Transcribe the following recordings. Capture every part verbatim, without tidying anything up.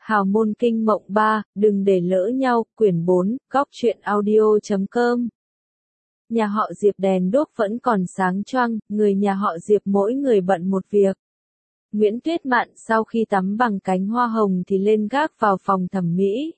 Hào môn kinh mộng ba, đừng để lỡ nhau, quyển bốn, góc truyện audio chấm com. Nhà họ Diệp đèn đuốc vẫn còn sáng choang, người nhà họ Diệp mỗi người bận một việc. Nguyễn Tuyết Mạn sau khi tắm bằng cánh hoa hồng thì lên gác vào phòng thẩm mỹ.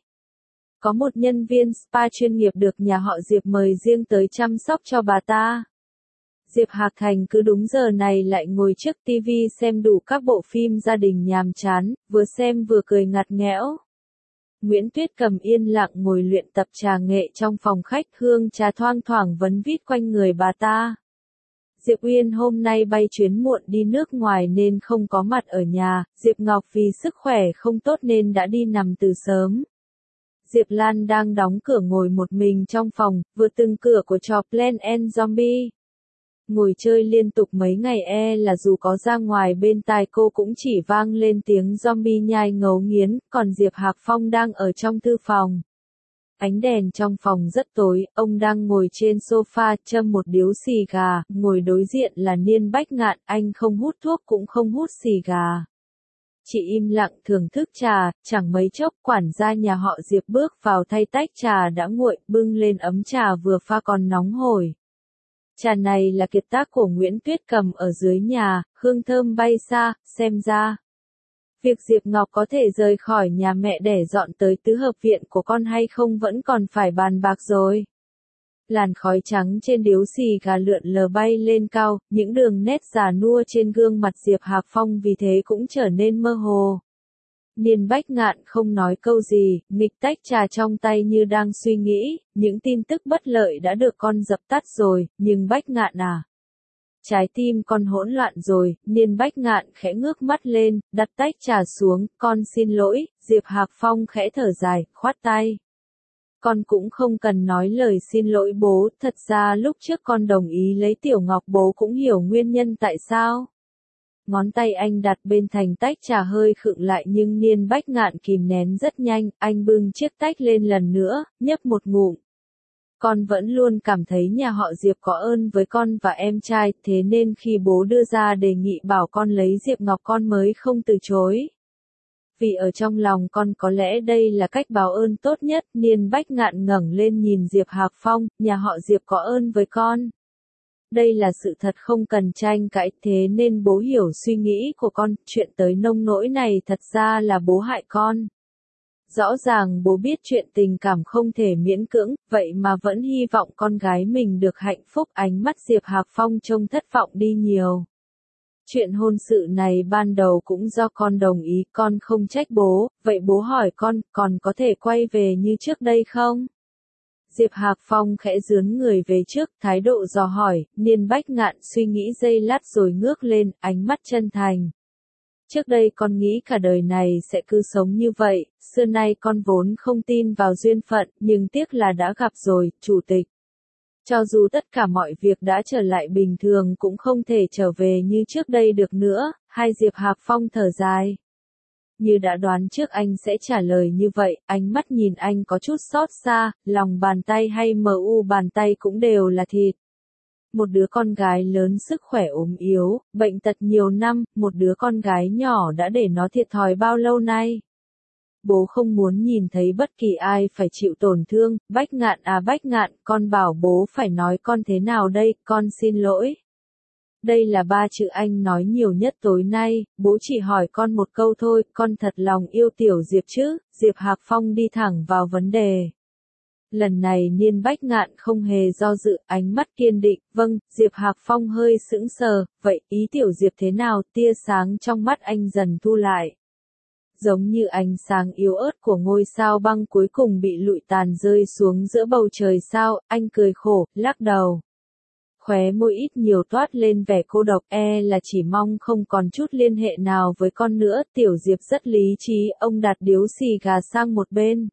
Có một nhân viên spa chuyên nghiệp được nhà họ Diệp mời riêng tới chăm sóc cho bà ta. Diệp Hạc Thành cứ đúng giờ này lại ngồi trước ti vi xem đủ các bộ phim gia đình nhàm chán, vừa xem vừa cười ngặt nghẽo. Nguyễn Tuyết Cầm yên lặng ngồi luyện tập trà nghệ trong phòng khách, hương trà thoang thoảng vấn vít quanh người bà ta. Diệp Uyên hôm nay bay chuyến muộn đi nước ngoài nên không có mặt ở nhà, Diệp Ngọc vì sức khỏe không tốt nên đã đi nằm từ sớm. Diệp Lan đang đóng cửa ngồi một mình trong phòng, vừa từng cửa của trò Plant and Zombie. Ngồi chơi liên tục mấy ngày e là dù có ra ngoài bên tai cô cũng chỉ vang lên tiếng zombie nhai ngấu nghiến, còn Diệp Hạc Phong đang ở trong thư phòng. Ánh đèn trong phòng rất tối, ông đang ngồi trên sofa châm một điếu xì gà, ngồi đối diện là Niên Bách Ngạn, anh không hút thuốc cũng không hút xì gà. Chị im lặng thưởng thức trà, chẳng mấy chốc quản gia nhà họ Diệp bước vào thay tách trà đã nguội, bưng lên ấm trà vừa pha còn nóng hổi. Trà này là kiệt tác của Nguyễn Tuyết Cầm ở dưới nhà, hương thơm bay xa, xem ra. Việc Diệp Ngọc có thể rời khỏi nhà mẹ để dọn tới tứ hợp viện của con hay không vẫn còn phải bàn bạc rồi. Làn khói trắng trên điếu xì gà lượn lờ bay lên cao, những đường nét già nua trên gương mặt Diệp Hạc Phong vì thế cũng trở nên mơ hồ. Niên Bách Ngạn không nói câu gì, nghịch tách trà trong tay như đang suy nghĩ, những tin tức bất lợi đã được con dập tắt rồi, nhưng Bách Ngạn à? Trái tim con hỗn loạn rồi, Niên Bách Ngạn khẽ ngước mắt lên, đặt tách trà xuống, con xin lỗi, Diệp Hạc Phong khẽ thở dài, khoát tay. Con cũng không cần nói lời xin lỗi bố, thật ra lúc trước con đồng ý lấy Tiểu Ngọc bố cũng hiểu nguyên nhân tại sao. Ngón tay anh đặt bên thành tách trà hơi khựng lại nhưng Niên Bách Ngạn kìm nén rất nhanh, anh bưng chiếc tách lên lần nữa, nhấp một ngụm. Con vẫn luôn cảm thấy nhà họ Diệp có ơn với con và em trai, thế nên khi bố đưa ra đề nghị bảo con lấy Diệp Ngọc con mới không từ chối. Vì ở trong lòng con có lẽ đây là cách báo ơn tốt nhất. Niên Bách Ngạn ngẩng lên nhìn Diệp Hạc Phong, nhà họ Diệp có ơn với con. Đây là sự thật không cần tranh cãi, thế nên bố hiểu suy nghĩ của con, chuyện tới nông nỗi này thật ra là bố hại con. Rõ ràng bố biết chuyện tình cảm không thể miễn cưỡng, vậy mà vẫn hy vọng con gái mình được hạnh phúc. Ánh mắt Diệp Hạc Phong trông thất vọng đi nhiều. Chuyện hôn sự này ban đầu cũng do con đồng ý, con không trách bố, vậy bố hỏi con, còn có thể quay về như trước đây không? Diệp Hạc Phong khẽ dướn người về trước, thái độ dò hỏi, Niên Bách Ngạn suy nghĩ giây lát rồi ngước lên, ánh mắt chân thành. Trước đây con nghĩ cả đời này sẽ cứ sống như vậy, xưa nay con vốn không tin vào duyên phận, nhưng tiếc là đã gặp rồi, chủ tịch. Cho dù tất cả mọi việc đã trở lại bình thường cũng không thể trở về như trước đây được nữa, hai Diệp Hạc Phong thở dài. Như đã đoán trước anh sẽ trả lời như vậy, ánh mắt nhìn anh có chút xót xa, lòng bàn tay hay mờ u bàn tay cũng đều là thịt. Một đứa con gái lớn sức khỏe ốm yếu, bệnh tật nhiều năm, một đứa con gái nhỏ đã để nó thiệt thòi bao lâu nay. Bố không muốn nhìn thấy bất kỳ ai phải chịu tổn thương. Bách Ngạn à Bách Ngạn, con bảo bố phải nói con thế nào đây, con xin lỗi. Đây là ba chữ anh nói nhiều nhất tối nay, bố chỉ hỏi con một câu thôi, con thật lòng yêu Tiểu Diệp chứ? Diệp Hạc Phong đi thẳng vào vấn đề. Lần này Niên Bách Ngạn không hề do dự, ánh mắt kiên định, vâng, Diệp Hạc Phong hơi sững sờ, vậy ý Tiểu Diệp thế nào? Tia sáng trong mắt anh dần thu lại. Giống như ánh sáng yếu ớt của ngôi sao băng cuối cùng bị lụi tàn rơi xuống giữa bầu trời sao, anh cười khổ, lắc đầu. Khóe môi ít nhiều toát lên vẻ cô độc, e là chỉ mong không còn chút liên hệ nào với con nữa. Tiểu Diệp rất lý trí, ông đặt điếu xì gà sang một bên.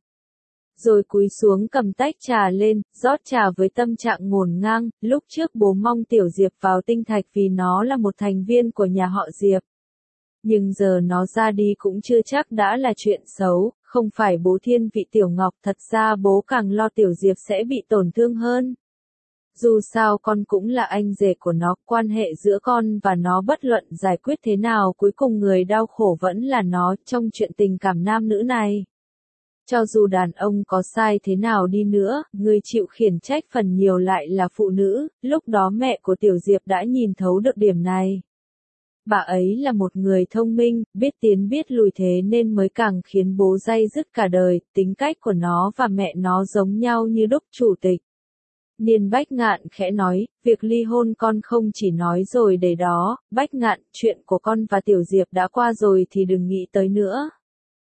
Rồi cúi xuống cầm tách trà lên, rót trà với tâm trạng ngổn ngang, lúc trước bố mong Tiểu Diệp vào tinh thạch vì nó là một thành viên của nhà họ Diệp. Nhưng giờ nó ra đi cũng chưa chắc đã là chuyện xấu, không phải bố thiên vị Tiểu Ngọc, thật ra bố càng lo Tiểu Diệp sẽ bị tổn thương hơn. Dù sao con cũng là anh rể của nó, quan hệ giữa con và nó bất luận giải quyết thế nào cuối cùng người đau khổ vẫn là nó trong chuyện tình cảm nam nữ này. Cho dù đàn ông có sai thế nào đi nữa, người chịu khiển trách phần nhiều lại là phụ nữ, lúc đó mẹ của Tiểu Diệp đã nhìn thấu được điểm này. Bà ấy là một người thông minh, biết tiến biết lùi thế nên mới càng khiến bố day dứt cả đời, tính cách của nó và mẹ nó giống nhau như đúc. Chủ tịch Niên Bách Ngạn khẽ nói, việc ly hôn con không chỉ nói rồi để đó, Bách Ngạn, chuyện của con và Tiểu Diệp đã qua rồi thì đừng nghĩ tới nữa.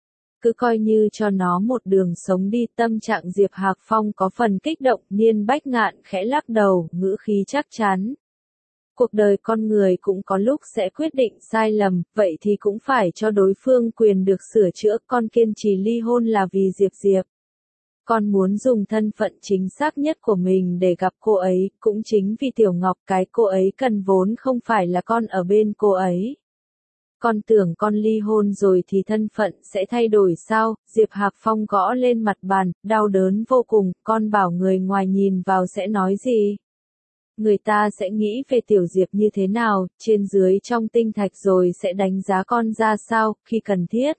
Cứ coi như cho nó một đường sống đi. Tâm trạng Diệp Hạc Phong có phần kích động, Niên Bách Ngạn khẽ lắc đầu, ngữ khí chắc chắn. Cuộc đời con người cũng có lúc sẽ quyết định sai lầm, vậy thì cũng phải cho đối phương quyền được sửa chữa. Con kiên trì ly hôn là vì Diệp Diệp. Con muốn dùng thân phận chính xác nhất của mình để gặp cô ấy, cũng chính vì Tiểu Ngọc cái cô ấy cần vốn không phải là con ở bên cô ấy. Con tưởng con ly hôn rồi thì thân phận sẽ thay đổi sao? Diệp Hạc Phong gõ lên mặt bàn, đau đớn vô cùng, con bảo người ngoài nhìn vào sẽ nói gì? Người ta sẽ nghĩ về Tiểu Diệp như thế nào, trên dưới trong tinh thạch rồi sẽ đánh giá con ra sao, khi cần thiết.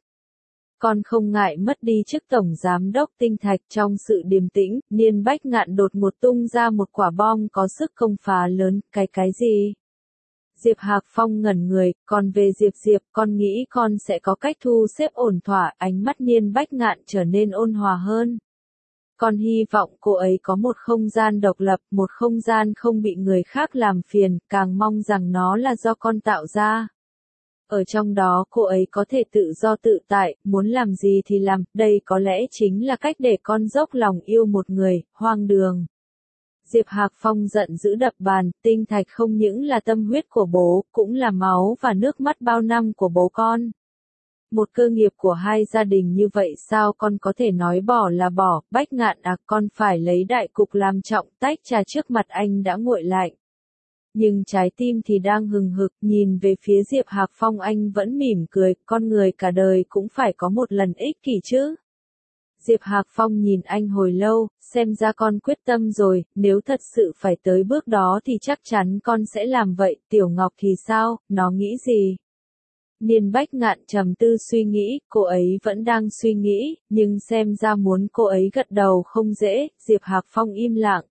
Con không ngại mất đi chức tổng giám đốc tinh thạch. Trong sự điềm tĩnh, Niên Bách Ngạn đột ngột tung ra một quả bom có sức công phá lớn, cái cái gì? Diệp Hạc Phong ngẩn người, còn về Diệp Diệp, con nghĩ con sẽ có cách thu xếp ổn thỏa. Ánh mắt Niên Bách Ngạn trở nên ôn hòa hơn. Con hy vọng cô ấy có một không gian độc lập, một không gian không bị người khác làm phiền, càng mong rằng nó là do con tạo ra. Ở trong đó cô ấy có thể tự do tự tại, muốn làm gì thì làm, đây có lẽ chính là cách để con dốc lòng yêu một người. Hoang đường. Diệp Hạc Phong giận dữ đập bàn, tinh thạch không những là tâm huyết của bố, cũng là máu và nước mắt bao năm của bố con. Một cơ nghiệp của hai gia đình như vậy sao con có thể nói bỏ là bỏ? Bách Ngạn à, con phải lấy đại cục làm trọng. Tách trà trước mặt anh đã nguội lạnh. Nhưng trái tim thì đang hừng hực, nhìn về phía Diệp Hạc Phong anh vẫn mỉm cười, con người cả đời cũng phải có một lần ích kỷ chứ. Diệp Hạc Phong nhìn anh hồi lâu, xem ra con quyết tâm rồi, nếu thật sự phải tới bước đó thì chắc chắn con sẽ làm vậy. Tiểu Ngọc thì sao, nó nghĩ gì? Niên Bách Ngạn trầm tư suy nghĩ, cô ấy vẫn đang suy nghĩ, nhưng xem ra muốn cô ấy gật đầu không dễ. Diệp Hạc Phong im lặng.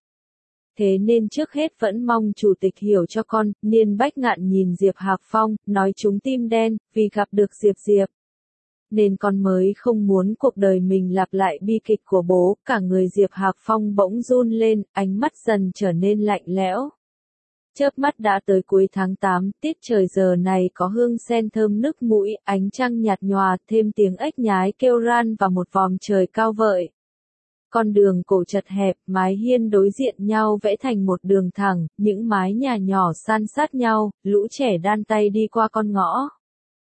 Thế nên trước hết vẫn mong chủ tịch hiểu cho con. Niên Bách Ngạn nhìn Diệp Hạc Phong, nói chúng tim đen, vì gặp được Diệp Diệp. Nên con mới không muốn cuộc đời mình lặp lại bi kịch của bố. Cả người Diệp Hạc Phong bỗng run lên, ánh mắt dần trở nên lạnh lẽo. Chớp mắt đã tới cuối tháng tám, tiết trời giờ này có hương sen thơm nức mũi, ánh trăng nhạt nhòa, thêm tiếng ếch nhái kêu ran và một vòm trời cao vợi. Con đường cổ chật hẹp, mái hiên đối diện nhau vẽ thành một đường thẳng, những mái nhà nhỏ san sát nhau, lũ trẻ đan tay đi qua con ngõ.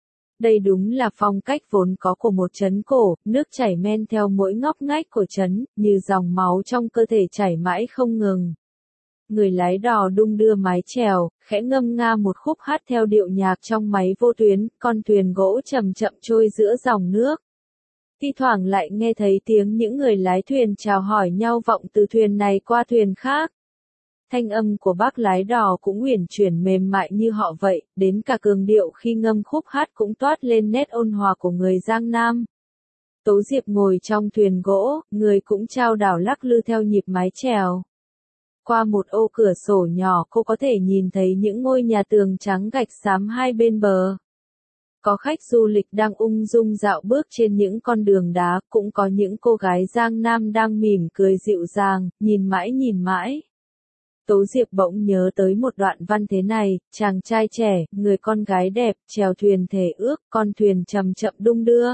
Đây đúng là phong cách vốn có của một trấn cổ, nước chảy men theo mỗi ngóc ngách của trấn, như dòng máu trong cơ thể chảy mãi không ngừng. Người lái đò đung đưa mái chèo, khẽ ngâm nga một khúc hát theo điệu nhạc trong máy vô tuyến, con thuyền gỗ chậm chậm trôi giữa dòng nước. Thi thoảng lại nghe thấy tiếng những người lái thuyền chào hỏi nhau vọng từ thuyền này qua thuyền khác. Thanh âm của bác lái đò cũng uyển chuyển mềm mại như họ vậy, đến cả cường điệu khi ngâm khúc hát cũng toát lên nét ôn hòa của người Giang Nam. Tố Diệp ngồi trong thuyền gỗ, người cũng chao đảo lắc lư theo nhịp mái chèo. Qua một ô cửa sổ nhỏ cô có thể nhìn thấy những ngôi nhà tường trắng gạch xám hai bên bờ. Có khách du lịch đang ung dung dạo bước trên những con đường đá, cũng có những cô gái Giang Nam đang mỉm cười dịu dàng, nhìn mãi nhìn mãi. Tố Diệp bỗng nhớ tới một đoạn văn thế này, chàng trai trẻ, người con gái đẹp, chèo thuyền thể ước, con thuyền chậm chậm đung đưa.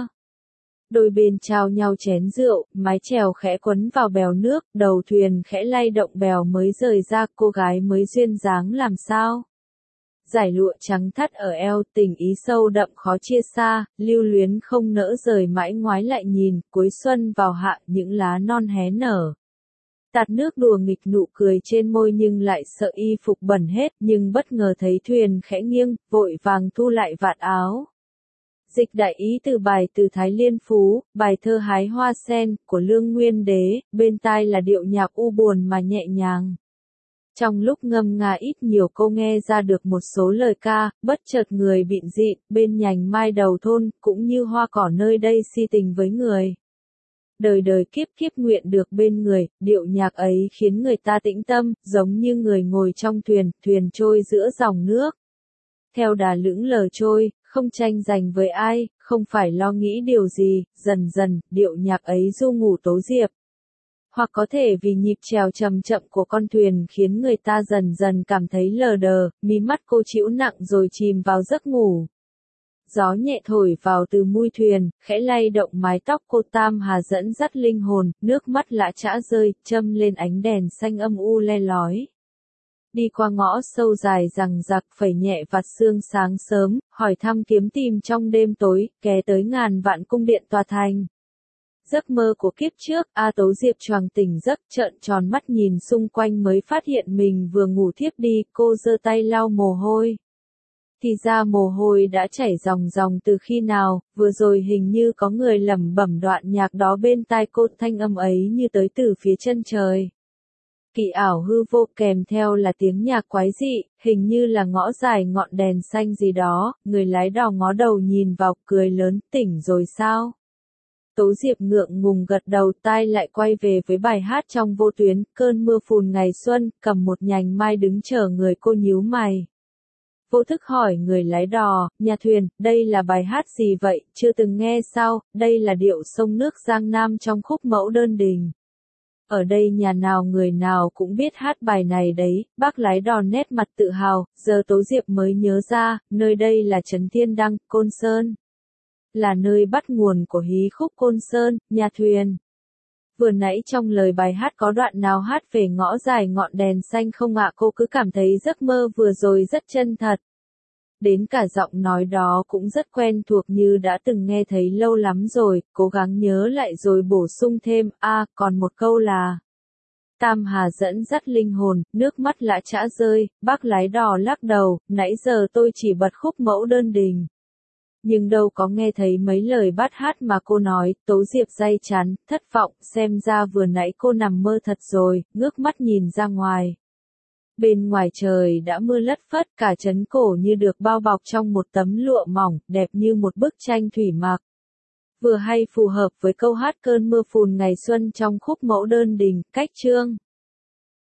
Đôi bên trao nhau chén rượu, mái chèo khẽ quấn vào bèo nước, đầu thuyền khẽ lay động bèo mới rời ra, cô gái mới duyên dáng làm sao. Dải lụa trắng thắt ở eo, tình ý sâu đậm khó chia xa, lưu luyến không nỡ rời mãi ngoái lại nhìn, cuối xuân vào hạ những lá non hé nở. Tạt nước đùa nghịch nụ cười trên môi nhưng lại sợ y phục bẩn hết, nhưng bất ngờ thấy thuyền khẽ nghiêng, vội vàng thu lại vạt áo. Dịch đại ý từ bài từ Thái Liên Phú, bài thơ hái hoa sen, của Lương Nguyên Đế, bên tai là điệu nhạc u buồn mà nhẹ nhàng. Trong lúc ngâm nga ít nhiều cô nghe ra được một số lời ca, bất chợt người bịn dị, bên nhành mai đầu thôn, cũng như hoa cỏ nơi đây si tình với người. Đời đời kiếp kiếp nguyện được bên người, điệu nhạc ấy khiến người ta tĩnh tâm, giống như người ngồi trong thuyền, thuyền trôi giữa dòng nước. Theo đà lững lờ trôi, không tranh giành với ai, không phải lo nghĩ điều gì, dần dần, điệu nhạc ấy du ngủ Tố Diệp. Hoặc có thể vì nhịp trèo chậm chậm của con thuyền khiến người ta dần dần cảm thấy lờ đờ, mí mắt cô trĩu nặng rồi chìm vào giấc ngủ. Gió nhẹ thổi vào từ mui thuyền, khẽ lay động mái tóc cô, Tam Hà dẫn dắt linh hồn, nước mắt lã chã rơi, châm lên ánh đèn xanh âm u le lói. Đi qua ngõ sâu dài rằng rạc, phẩy nhẹ vạt sương sáng sớm, hỏi thăm kiếm tìm trong đêm tối, ké tới ngàn vạn cung điện tòa thành. Giấc mơ của kiếp trước, A Tố Diệp choàng tỉnh giấc, trợn tròn mắt nhìn xung quanh mới phát hiện mình vừa ngủ thiếp đi, cô giơ tay lau mồ hôi. Thì ra mồ hôi đã chảy ròng ròng từ khi nào, vừa rồi hình như có người lẩm bẩm đoạn nhạc đó bên tai cô, thanh âm ấy như tới từ phía chân trời. Kỳ ảo hư vô, kèm theo là tiếng nhạc quái dị, hình như là ngõ dài ngọn đèn xanh gì đó, người lái đò ngó đầu nhìn vào, cười lớn, tỉnh rồi sao? Tố Diệp ngượng ngùng gật đầu, tai lại quay về với bài hát trong vô tuyến, cơn mưa phùn ngày xuân, cầm một nhành mai đứng chờ người, cô nhíu mày. Vô thức hỏi người lái đò, nhà thuyền, đây là bài hát gì vậy, chưa từng nghe sao, đây là điệu sông nước Giang Nam trong khúc Mẫu Đơn Đình. Ở đây nhà nào người nào cũng biết hát bài này đấy, bác lái đò nét mặt tự hào, giờ Tố Diệp mới nhớ ra, nơi đây là Trấn Thiên Đăng, Côn Sơn. Là nơi bắt nguồn của hí khúc Côn Sơn, nhà thuyền. Vừa nãy trong lời bài hát có đoạn nào hát về ngõ dài ngọn đèn xanh không ạ? Cô cứ cảm thấy giấc mơ vừa rồi rất chân thật. Đến cả giọng nói đó cũng rất quen thuộc như đã từng nghe thấy lâu lắm rồi, cố gắng nhớ lại rồi bổ sung thêm, a à, còn một câu là. Tam Hà dẫn dắt linh hồn, nước mắt lã chã rơi, bác lái đò lắc đầu, nãy giờ tôi chỉ bật khúc Mẫu Đơn Đình. Nhưng đâu có nghe thấy mấy lời bát hát mà cô nói, Tố Diệp day chán, thất vọng, xem ra vừa nãy cô nằm mơ thật rồi, ngước mắt nhìn ra ngoài. Bên ngoài trời đã mưa lất phất, cả trấn cổ như được bao bọc trong một tấm lụa mỏng, đẹp như một bức tranh thủy mặc. Vừa hay phù hợp với câu hát cơn mưa phùn ngày xuân trong khúc Mẫu Đơn Đình, cách chương.